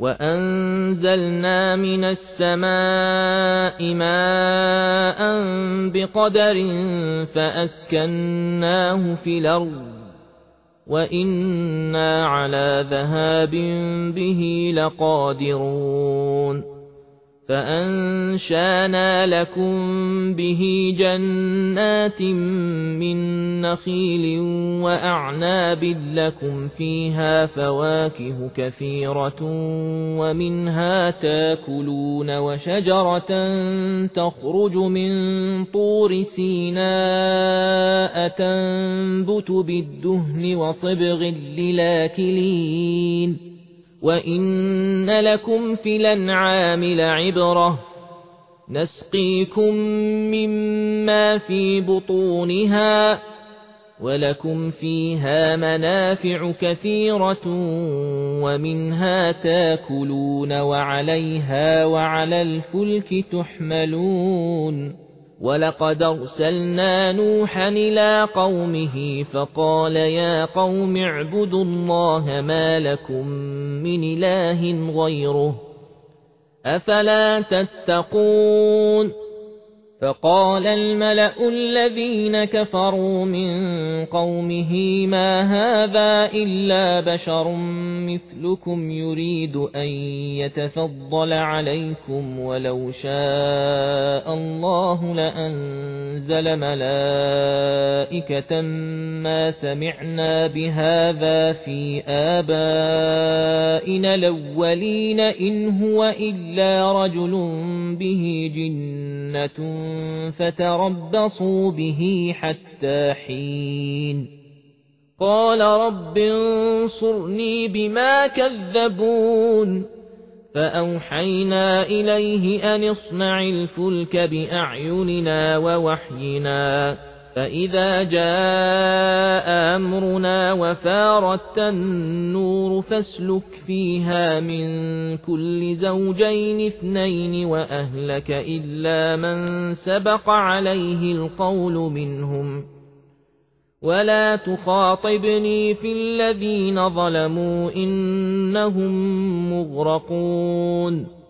وأنزلنا من السماء ماء بقدر فأسكناه في الأرض وإنا على ذهاب به لقادرون فأنشأنا لكم به جنات من نخيل وأعناب لكم فيها فواكه كثيرة ومنها تاكلون وشجرة تخرج من طور سيناء تنبت بالدهن وصبغ للآكلين وإن لكم في الأنعام لعبرة نسقيكم مما في بطونها ولكم فيها منافع كثيرة ومنها تاكلون وعليها وعلى الفلك تحملون ولقد أرسلنا نوحا إلى قومه فقال يا قوم اعبدوا الله ما لكم من إله غيره أفلا تتقون فقال الملأ الذين كفروا من قومه ما هذا إلا بشر مثلكم يريد أن يتفضل عليكم ولو شاء الله لأنزل ملائكة ما سمعنا بهذا في آبائنا الأولين إن هو إلا رجل به جنة فتربصوا به حتى حين قال رب انصرني بما كذبون فأوحينا إليه أن اصنع الفلك بأعيننا ووحينا فإذا جاء أمرنا وفارت النور فاسلك فيها من كل زوجين اثنين وأهلك إلا من سبق عليه القول منهم ولا تخاطبني في الذين ظلموا إنهم مغرقون